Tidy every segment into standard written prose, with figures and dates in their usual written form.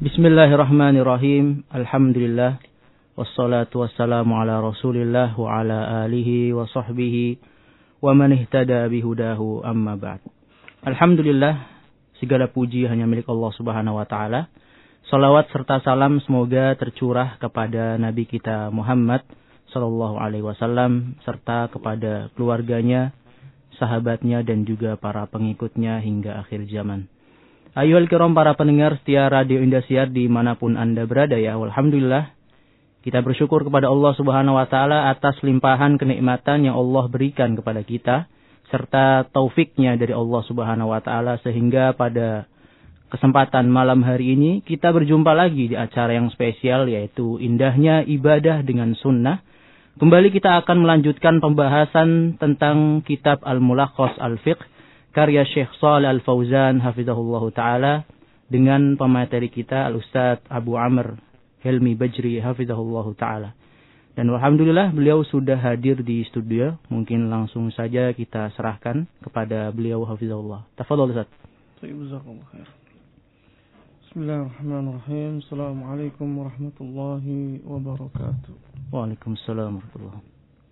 Bismillahirrahmanirrahim. Alhamdulillah. Wassalatu wassalamu ala rasulillah wa ala alihi wa sahbihi wa man ihtada bihudahu amma ba'd. Alhamdulillah, segala puji hanya milik Allah Subhanahu wa taala. Salawat serta salam semoga tercurah kepada Nabi kita Muhammad sallallahu alaihi wasallam serta kepada keluarganya, sahabatnya dan juga para pengikutnya hingga akhir zaman. Ayuhal kiram, para pendengar setia Radio Indosiar dimanapun Anda berada ya. Alhamdulillah, kita bersyukur kepada Allah Subhanahu wa taala atas limpahan kenikmatan yang Allah berikan kepada kita serta taufiknya dari Allah Subhanahu wa taala sehingga pada kesempatan malam hari ini kita berjumpa lagi di acara yang spesial, yaitu Indahnya Ibadah dengan Sunnah. Kembali kita akan melanjutkan pembahasan tentang kitab Al-Mulakhas Al-Fiqh karya Syekh Shalih Al-Fauzan hafizahullahu taala dengan pemateri kita Al-Ustaz Abu Amr Helmi Bajri hafizahullahu taala. Dan alhamdulillah beliau sudah hadir di studio. Mungkin langsung saja kita serahkan kepada beliau hafizahullah. Tafadhol Ustaz. Jazakallahu khair. Bismillahirrahmanirrahim. Assalamualaikum warahmatullahi wabarakatuh. Waalaikumsalam warahmatullahi.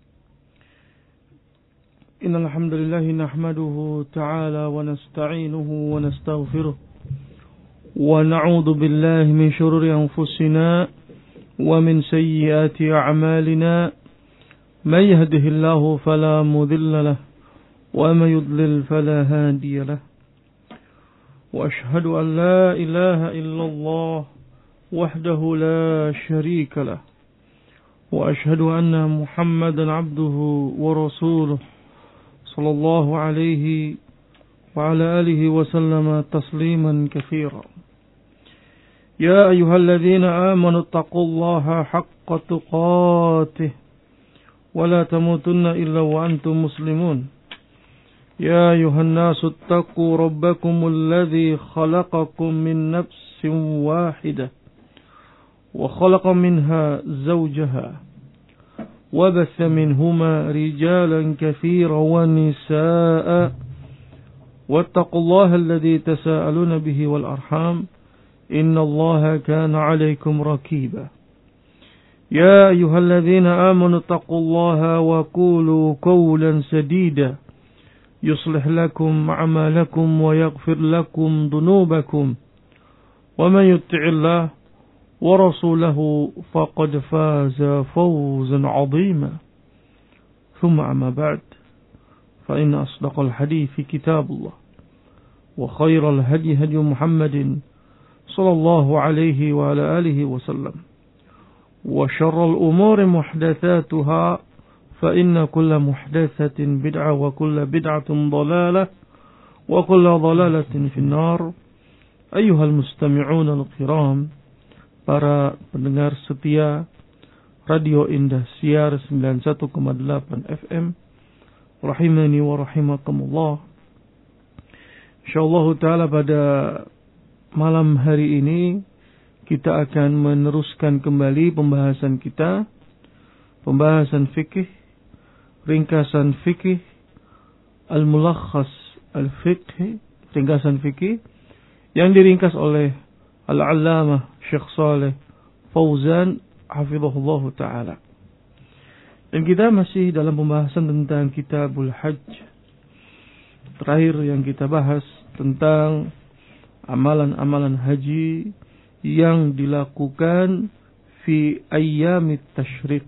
إن الحمد لله نحمده تعالى ونستعينه ونستغفره ونعوذ بالله من شرور أنفسنا ومن سيئات أعمالنا من يهده الله فلا مضل له ومن يضلل فلا هادي له وأشهد أن لا إله إلا الله وحده لا شريك له وأشهد أن محمدا عبده ورسوله صلى الله عليه وعلى آله وسلم تسليما كثيرا. يا أيها الذين آمنوا اتقوا الله حق تقاته ولا تموتن إلا وأنتم مسلمون. يا أيها الناس اتقوا ربكم الذي خلقكم من نفس واحدة وخلق منها زوجها وبث منهما رجالا كثيرا ونساء واتقوا الله الذي تساءلون به والأرحام إن الله كان عليكم رقيبا. يا أيها الذين آمنوا اتقوا الله وقولوا قولا سديدا يصلح لكم أعمالكم ويغفر لكم ذنوبكم ومن يطع الله ورسوله فقد فاز فوزا عظيما. ثم أما بعد فإن أصدق الحديث كتاب الله وخير الهدي هدي محمد صلى الله عليه وعلى آله وسلم وشر الأمور محدثاتها فإن كل محدثة بدعة وكل بدعة ضلالة وكل ضلالة في النار. أيها المستمعون الكرام, para pendengar setia Radio Indosiar 91,8 FM, rahimani wa rahimakumullah. Insyaallah taala pada malam hari ini kita akan meneruskan kembali pembahasan kita, pembahasan fikih, ringkasan fikih, Al-Mulakhas Al-Fiqh, ringkasan fikih yang diringkas oleh Al-Allamah Syekh Shalih Fauzan hafizahullah ta'ala. Dan kita masih dalam pembahasan tentang Kitabul Hajj. Terakhir yang kita bahas tentang amalan-amalan haji yang dilakukan fi ayyamit tasyrik,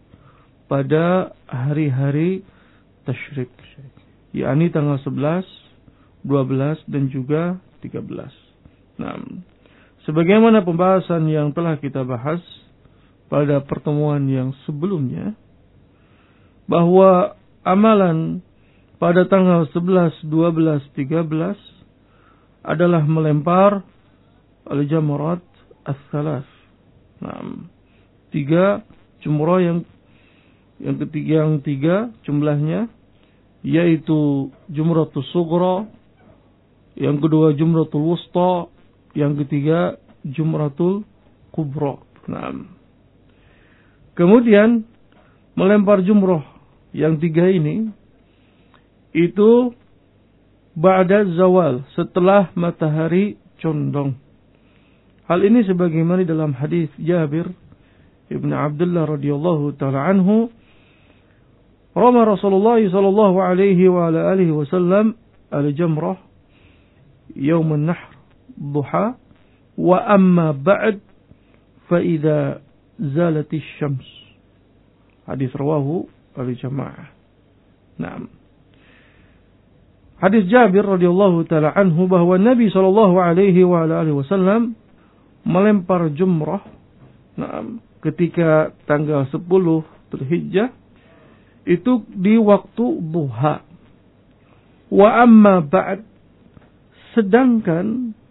pada hari-hari tasyrik, yakni tanggal 11, 12 dan juga 13. Nah, sebagaimana pembahasan yang telah kita bahas pada pertemuan yang sebelumnya, bahwa amalan pada tanggal 11, 12, 13 adalah melempar al-jamarat as-salas. Nah, 3 jumrah yang tiga jumlahnya, yaitu jumratus sughra, yang kedua jumratul wusta, yang ketiga jumratul kubra. Nah, kemudian melempar jumrah yang 3 ini itu ba'da zawal, setelah matahari condong. Hal ini sebagaimana dalam hadis Jabir ibn Abdullah radhiyallahu taala anhu, rama Rasulullah sallallahu alaihi wa ala alihi wasallam al-jamrah yaum an-nahr duha wa amma ba'd fa idza zalat asy-syams. Hadis rawahu al-jamaah. Naam. Hadis Jabir radhiyallahu taala anhu bahwa Nabi sallallahu alaihi wa ala alihi wasallam melempar jumrah ketika tanggal 10 Dzulhijjah itu di waktu duha. Wa amma ba'd, sedangkan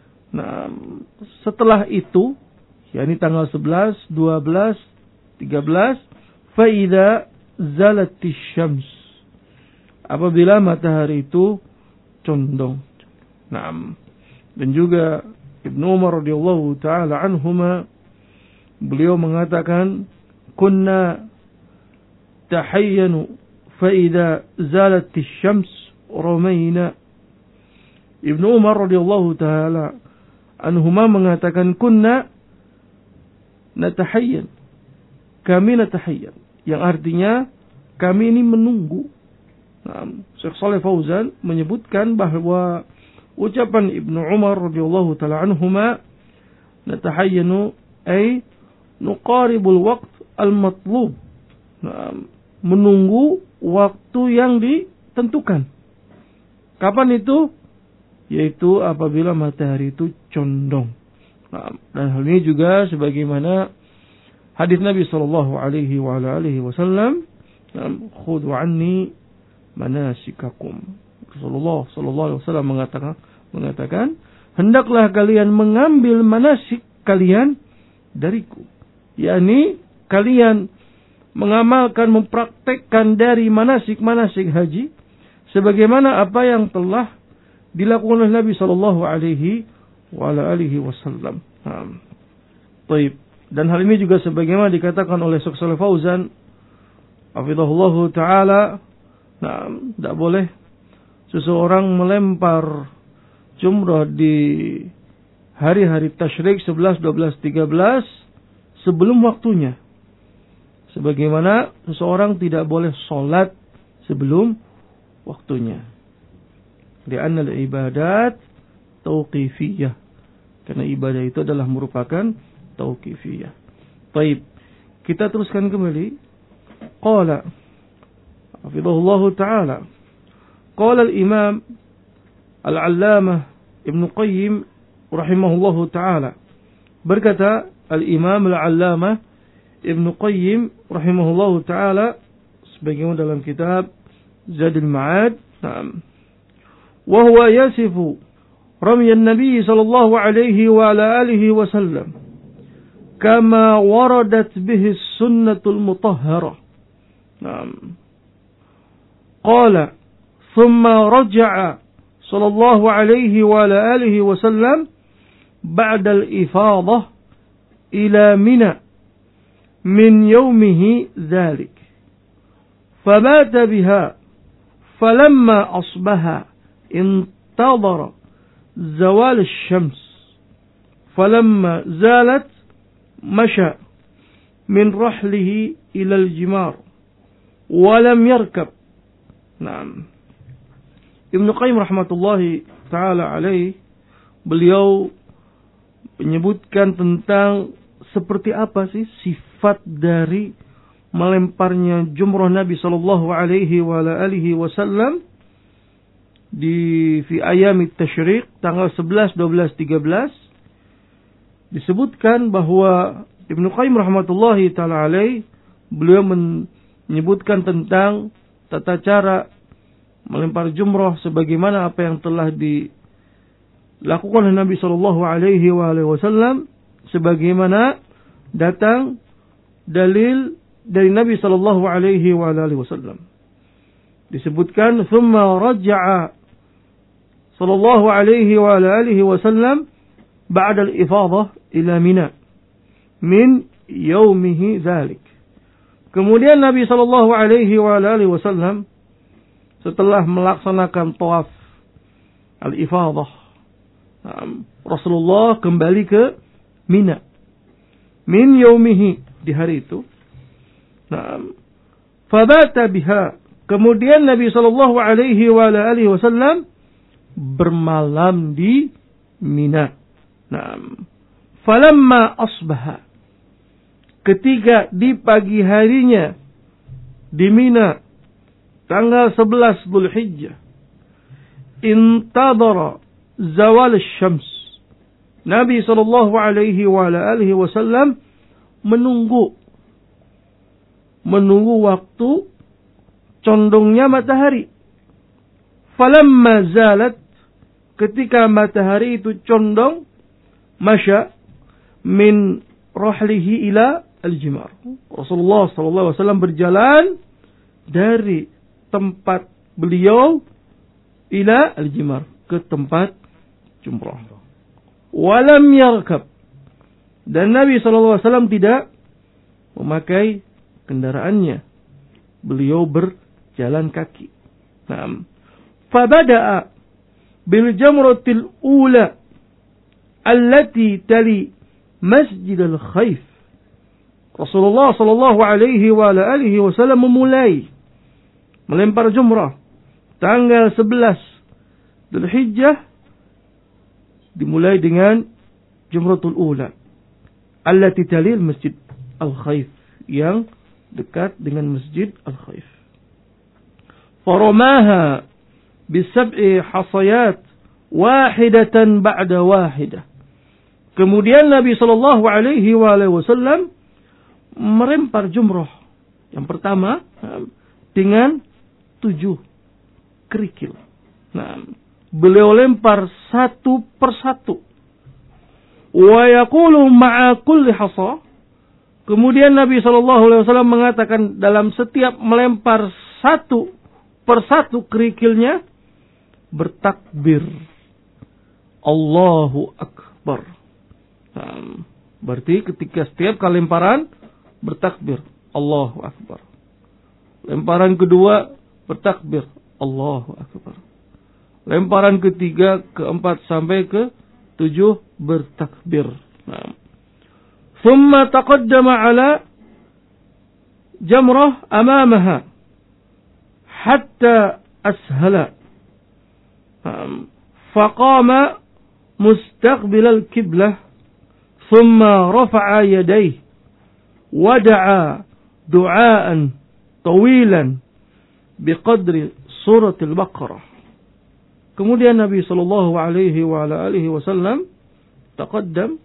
setelah itu, yakni tanggal 11, 12, 13, fa idza zalatis syams, apabila matahari itu condong. Naam. Dan juga Ibnu Umar radhiyallahu taala anhuma, beliau mengatakan, kunna tahayyanu fa idza zalatis syams ramaina. Ibnu Umar radhiyallahu taala anhuma mengatakan, kunna natahayyan, kami natahayyan, yang artinya kami ini menunggu. Syekh Shalih Fauzan menyebutkan bahwa ucapan Ibnu Umar radhiyallahu taala anhuma, natahayyanu ay nuqaribul waqt al-matlub, menunggu waktu yang ditentukan. Kapan itu? Yaitu apabila matahari itu condong. Dan hal ini juga sebagaimana hadis Nabi sallallahu alaihi wa alihi wasallam, khudhu anni manasikakum. Rasulullah sallallahu alaihi wasallam mengatakan, hendaklah kalian mengambil manasik kalian dariku. Yakni kalian mengamalkan, mempraktekkan dari manasik haji sebagaimana apa yang telah dilakukan oleh Nabi sallallahu alaihi wa alihi wasallam. Baik. Dan hal ini juga sebagaimana dikatakan oleh Syekh Shalih Fauzan hafizahullahu taala, tidak boleh seseorang melempar jumrah di hari-hari tasyrik 11, 12, 13 sebelum waktunya. Sebagaimana seseorang tidak boleh sholat sebelum waktunya. Li'anna al-ibadat tauqifiyah. Karena ibadah itu adalah merupakan tauqifiyah. Baik, kita teruskan kembali. Qala hafizahullahu ta'ala, qala al-imam al-allamah Ibn Qayyim rahimahullahu ta'ala, berkata al-imam al-allamah Ibn Qayyim rahimahullahu ta'ala sebagaimana dalam kitab Zadul Ma'ad, wa huwa yasifu رمي النبي صلى الله عليه وعلى آله وسلم كما وردت به السنة المطهرة. قال ثم رجع صلى الله عليه وعلى آله وسلم بعد الإفاضة إلى منى من يومه ذلك فبات بها فلما أصبح انتظر زوال الشمس فلما زالت مشى من رحله إلى الجمار ولم يركب. Ibnu Qayyim rahmatullahi ta'ala alaih, beliau menyebutkan tentang seperti apa sih sifat dari melemparnya jumrah Nabi sallallahu alaihi wa alihi wasallam fi ayamit tasyrik tanggal 11, 12, 13. Disebutkan bahwa Ibnu Qayyim rahmatullahi ta'ala alaih, beliau menyebutkan tentang tata cara melempar jumrah sebagaimana apa yang telah dilakukan oleh Nabi sallallahu alaihi wasallam, sebagaimana datang dalil dari Nabi sallallahu alaihi wasallam. Disebutkan thumma raja'a sallallahu alaihi wa alihi wasallam ba'da al-ifadah ila Mina min yaumihi dzalik. Kemudian Nabi sallallahu alaihi wa alihi wasallam setelah melaksanakan tawaf al-ifadah Rasulullah kembali ke Mina. Min yaumihi, di hari itu. Fabata biha. Kemudian Nabi sallallahu alaihi wasallam bermalam di Mina. Falamma asbaha. Ketika di pagi harinya di Mina tanggal 11 Dzulhijjah, intadara zawal syams. Nabi sallallahu alaihi wasallam menunggu waktu condongnya matahari. Falamma zalat, ketika matahari itu condong, masya min rahlihi ila al-jimar. Rasulullah sallallahu alaihi wasallam berjalan dari tempat beliau ila al-jimar, ke tempat jumrah. Walam yarkab, dan Nabi sallallahu alaihi wasallam tidak memakai kendaraannya. Beliau berjalan kaki. Fabada'a bil jamratil ula allati tali Masjid al-Khaif. Rasulullah sallallahu alaihi wasallam memulai melempar jumrah tanggal 11 Dzulhijjah, dimulai dengan jumratul ula allati tali Masjid al-Khaif, yang dekat dengan Masjid al-Khaif. Faramaha bisab'i hasayat wahidatan ba'da wahidah. Kemudian Nabi sallallahu alaihi wasallam melempar jumrah yang pertama dengan 7 kerikil. Beliau lempar satu persatu. Wa yaqulu ma'a kulli hasa. Kemudian Nabi sallallahu alaihi wasallam mengatakan dalam setiap melempar satu persatu kerikilnya, bertakbir, Allahu Akbar. Berarti ketika setiap kali lemparan bertakbir, Allahu Akbar. Lemparan kedua bertakbir, Allahu Akbar. Lemparan ketiga, keempat sampai ke 7 bertakbir. Thumma taqaddama ala jamrah amamaha hatta ashala. Faqama mustaqbil al-qiblah. ثم رفع يديه ودعا دعاء طويلا بقدر سورة البقرة. Kemudian Nabi sallallahu alaihi wasallam taqaddam,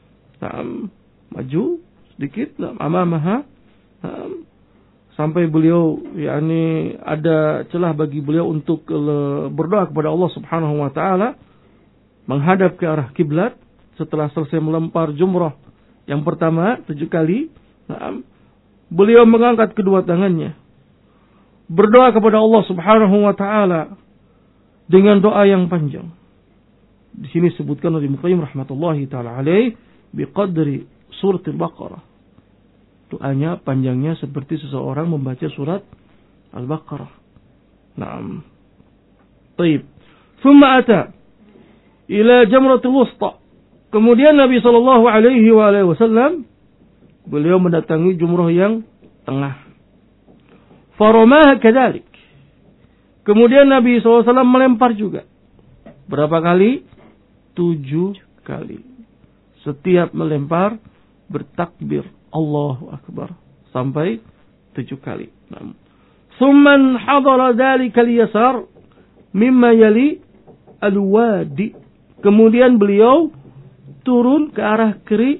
maju sedikit, amamaha, sampai beliau ada celah bagi beliau untuk berdoa kepada Allah Subhanahu wa taala, menghadap ke arah kiblat. Setelah selesai melempar jumrah yang pertama 7 kali, beliau mengangkat kedua tangannya, berdoa kepada Allah Subhanahu wa taala dengan doa yang panjang. Di sini disebutkan oleh Ibnu Qayyim rahmatullahi taala alaih biqadri surat al-Baqarah. Doanya panjangnya seperti seseorang membaca surat Al-Baqarah. Naam. Baik. Thumma ata ila jamratul wusta. Kemudian Nabi sallallahu alaihi wasallam beliau mendatangi jumrah yang tengah. Faramaha kadzalik. Kemudian Nabi SAW melempar juga. Berapa kali? 7 kali. Setiap melempar bertakbir Allahu Akbar sampai 7 kali. Tsumman hadara dzalikal yasar mimma yali al-wadi. Kemudian beliau turun ke arah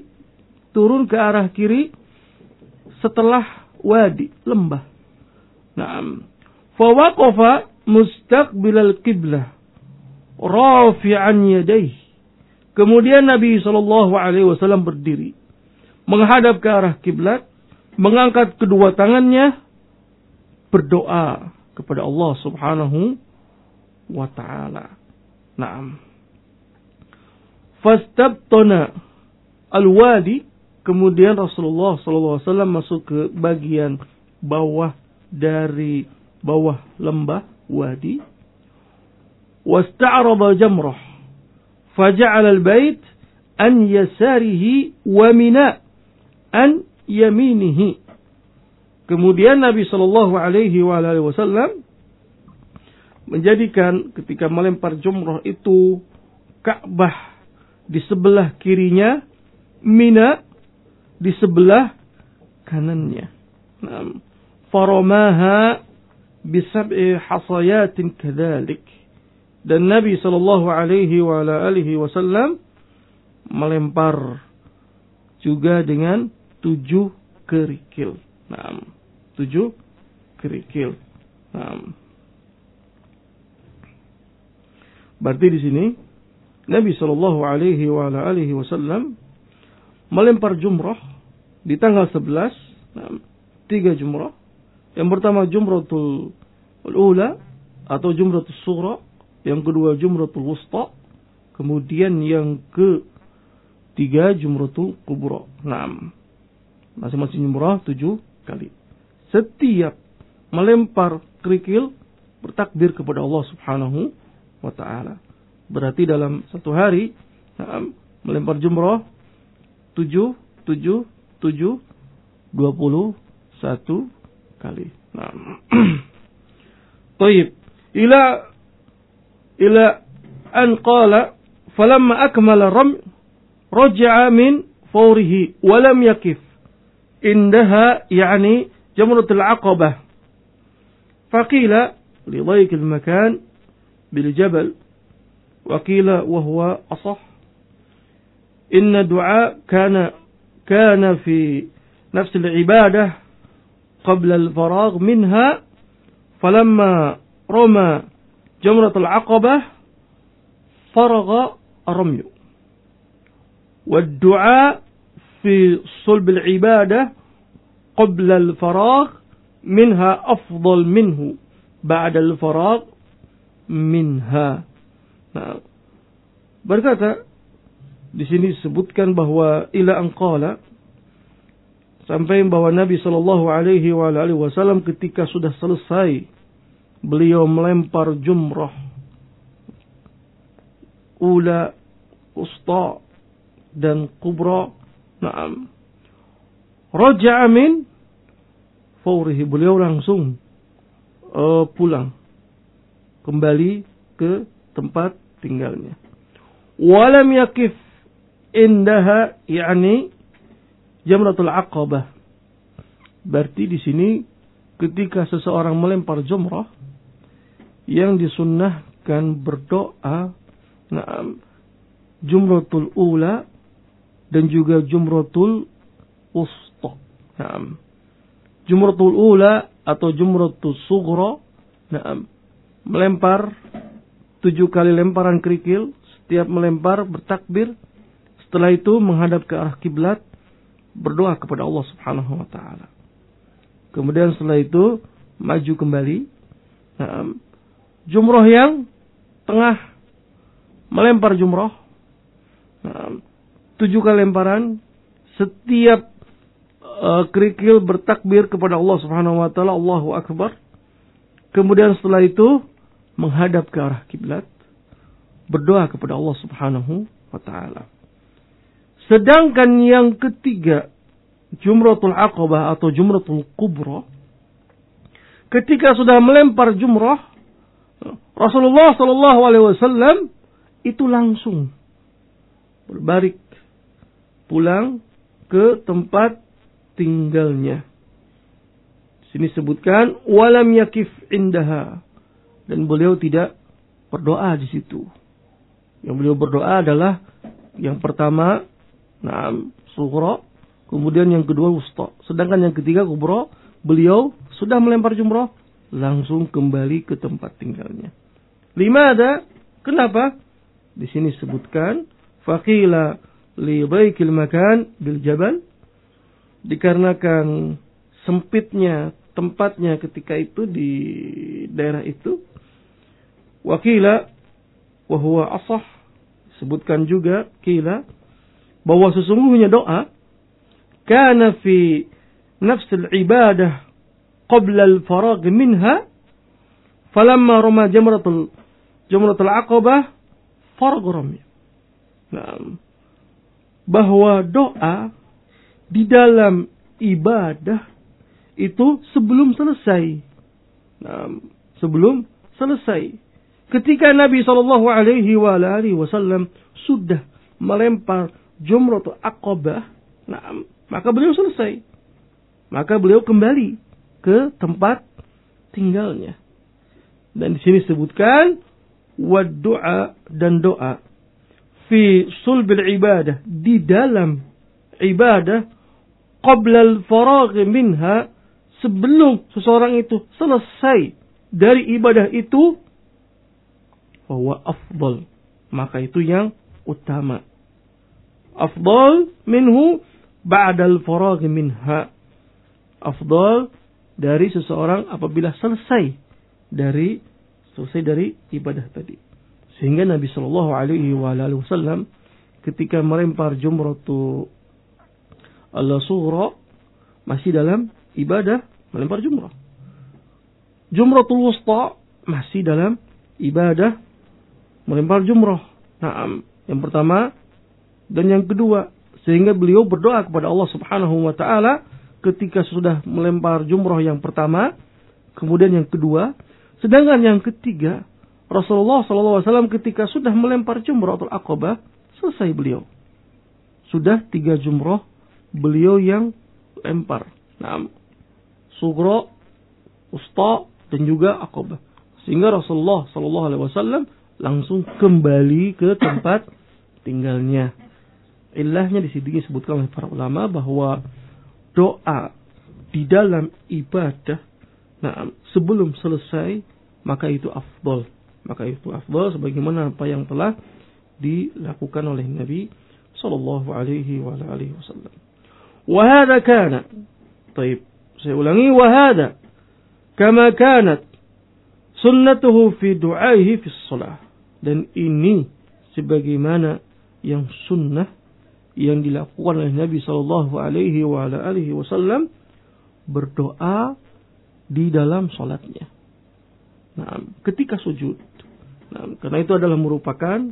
kiri setelah wadi, lembah. Fa waqafa mustaqbilal qiblah rafi'an yadayhi. Kemudian Nabi sallallahu alaihi wasallam berdiri menghadap ke arah kiblat, mengangkat kedua tangannya, berdoa kepada Allah Subhanahu wa taala. Fastabtana al-wadi. Kemudian Rasulullah SAW masuk ke bagian bawah dari bawah lembah wadi. Wasta'rada jamrah faja'ala al-bait an yasarihi wa Mina an yaminihi. Kemudian Nabi sallallahu alaihi wasallam menjadikan ketika melempar jumrah itu Ka'bah di sebelah kirinya, Mina di sebelah kanannya. Faramaha bisab'i hasayatin kadzalik. Dan Nabi sallallahu alaihi wasallam melempar juga dengan 7 kerikil. 7 kerikil. Berarti di sini Nabi sallallahu alaihi wasallam melempar jumrah di tanggal 11, 3 jumrah. Yang pertama jumratul ula atau jumratul sughra, yang kedua jumratul wusta, kemudian yang ketiga jumratul kubra. Masing-masing jumrah 7 kali. Setiap melempar kerikil bertakbir kepada Allah Subhanahu wa ta'ala. Berarti dalam satu hari melempar jumrah 7 21 kali. Tayyib. Ila an qala falamma akmala ram raja'a min fawrihi wa lam yakif indaha, yani jamratul aqabah. Faqila li dhayq al-makan bil jabal wa qila wa huwa asah inna du'a kana fi nafs al-ibadah qabla al-faragh minha falamma rama jamrat al-aqabah faragha ar-ramyu wad-du'a fi sulb al-ibadah qabla al-faragh minha afdal minhu ba'da al-faragh minha. Berkata di sini disebutkan bahwa ila anqala, sampai bahwa Nabi sallallahu alaihi wasallam ketika sudah selesai beliau melempar jumrah ula, usta dan kubra, raja'a min fawrihi, beliau langsung pulang kembali ke tempat tinggalnya. Walam yakif indaha, yani jamratul aqabah. Berarti di sini ketika seseorang melempar jumrah yang disunnahkan berdoa, jumratul ula dan juga jumratul wusta. Jumratul ula atau jumratul sughra, melempar 7 kali lemparan kerikil, setiap melempar bertakbir, setelah itu menghadap ke arah kiblat, berdoa kepada Allah Subhanahu wa taala. Kemudian setelah itu maju kembali. Jumrah yang tengah melempar jumrah, 7 kali lemparan, setiap kerikil bertakbir kepada Allah Subhanahu wa taala, Allahu akbar. Kemudian setelah itu menghadap ke arah kiblat, berdoa kepada Allah Subhanahu wa taala. Sedangkan yang ketiga, jumratul aqabah atau jumratul kubra, ketika sudah melempar jumrah, Rasulullah sallallahu alaihi wasallam itu langsung berbalik pulang ke tempat tinggalnya. Sini sebutkan walam yakif indaha, dan beliau tidak berdoa di situ. Yang beliau berdoa adalah yang pertama sughra, kemudian yang kedua wusta. Sedangkan yang ketiga kubra, beliau sudah melempar jumrah langsung kembali ke tempat tinggalnya. Limada? Kenapa? Di sini sebutkan faqila li dhayqil makan bil jabal, dikarenakan sempitnya tempatnya ketika itu di daerah itu. Wakila wa huwa asah, sebutkan juga kila bahwa sesungguhnya doa kana fi nafs al-ibadah qabla al-faragh minha falamma rama jamratul aqabah faragh ramy. bahwa doa di dalam ibadah itu sebelum selesai. Sebelum selesai. Ketika Nabi SAW sudah melempar Jumratul Aqabah, maka beliau selesai. Maka beliau kembali ke tempat tinggalnya. Dan di sini disebutkan wad-du'a dan doa fi sulbil ibadah, di dalam ibadah, qabla al-faragh minha, sebelum seseorang itu selesai dari ibadah itu, bahwa afdal, maka itu yang utama. Afdal minhu ba'da al-faragh minha, afdal dari seseorang apabila selesai dari ibadah tadi. Sehingga Nabi Shallallahu Alaihi Wasallam ketika melempar Jumratul Sughra masih dalam ibadah melempar jumrah. Jumratul Wusta masih dalam ibadah melempar jumrah. Yang pertama dan yang kedua, sehingga beliau berdoa kepada Allah Subhanahu wa taala ketika sudah melempar jumrah yang pertama, kemudian yang kedua, sedangkan yang ketiga Rasulullah SAW ketika sudah melempar Jumratul Aqabah, selesai beliau. Sudah 3 jumrah beliau yang lempar. Sughra, Wusta, dan juga Aqabah. Sehingga Rasulullah SAW langsung kembali ke tempat tinggalnya. Ilahnya di sini disebutkan oleh para ulama bahwa doa di dalam ibadah, sebelum selesai, maka itu afdal. Maka itu afdal sebagaimana apa yang telah dilakukan oleh Nabi sallallahu alaihi wasallam. Wa hadha kana. Baik, saya ulangi, wa hadha kama kanat sunnatuhu fi du'aihi fi shalah. Dan ini sebagaimana yang sunnah yang dilakukan oleh Nabi sallallahu alaihi wasallam berdoa di dalam salatnya. Ketika sujud. Karena itu adalah merupakan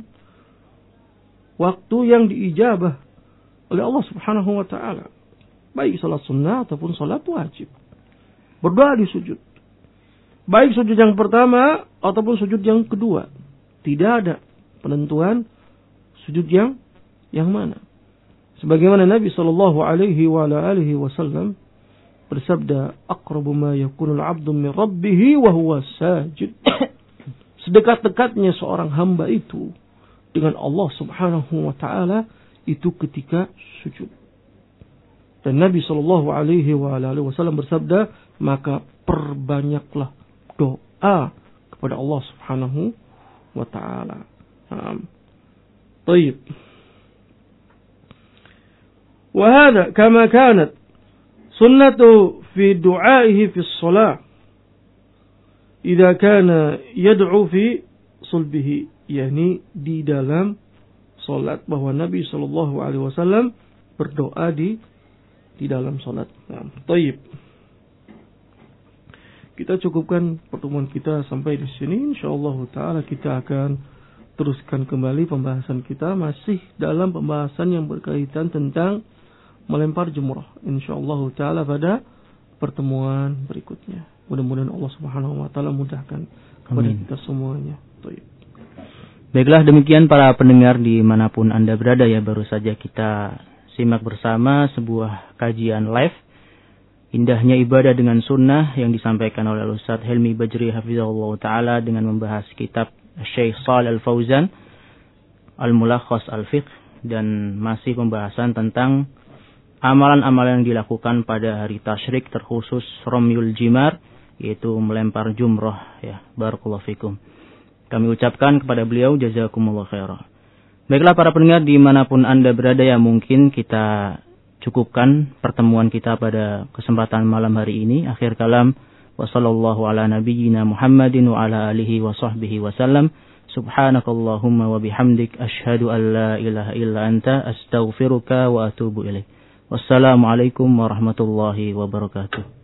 waktu yang diijabah oleh Allah Subhanahu wa taala. Baik salat sunnah ataupun salat wajib. Berdoa di sujud. Baik sujud yang pertama ataupun sujud yang kedua. Tidak ada penentuan sujud yang mana. Sebagaimana Nabi sallallahu alaihi wasallam bersabda, aqrabu ma yakunu al-'abdu min rabbih wa huwa sajid. Sedekat-dekatnya seorang hamba itu dengan Allah Subhanahu wa taala itu ketika sujud. Dan Nabi sallallahu alaihi wasallam bersabda, maka perbanyaklah doa kepada Allah Subhanahu wa taala. Baik. Wa hadha kama kanat sunnatu fi du'aihi fi shalah idza kana yad'u fi sulbihi, yakni di dalam salat, bahwa Nabi sallallahu alaihi wasallam berdoa di dalam salat. Baik. Kita cukupkan pertemuan kita sampai di sini. Insyaallah taala kita akan teruskan kembali pembahasan kita masih dalam pembahasan yang berkaitan tentang melempar jumrah. Insyaallah taala pada pertemuan berikutnya. Mudah-mudahan Allah Subhanahu wa taala mudahkan kepada kita semuanya. Baik. Baiklah, demikian para pendengar dimanapun Anda berada ya, baru saja kita simak bersama sebuah kajian live indahnya ibadah dengan sunnah yang disampaikan oleh Ustaz Helmi Bajri hafizahullah taala dengan membahas kitab Syekh Shalih Al-Fauzan Al-Mulakhas Al-Fiqh, dan masih pembahasan tentang amalan-amalan yang dilakukan pada hari tasyrik, terkhusus Ramyul Jimar, yaitu melempar jumrah ya. Barakallahu fikum. Kami ucapkan kepada beliau jazakumullah khairan. Baiklah para pendengar dimanapun Anda berada ya, mungkin kita cukupkan pertemuan kita pada kesempatan malam hari ini. Akhir kalam, wa sallallahu ala nabiyyina Muhammadin wa ala alihi wa sahbihi wa sallam. Subhanakallahumma wa bihamdik asyhadu an la ilaha illa anta astaghfiruka wa atubu ilaik. Wassalamualaikum warahmatullahi wabarakatuh.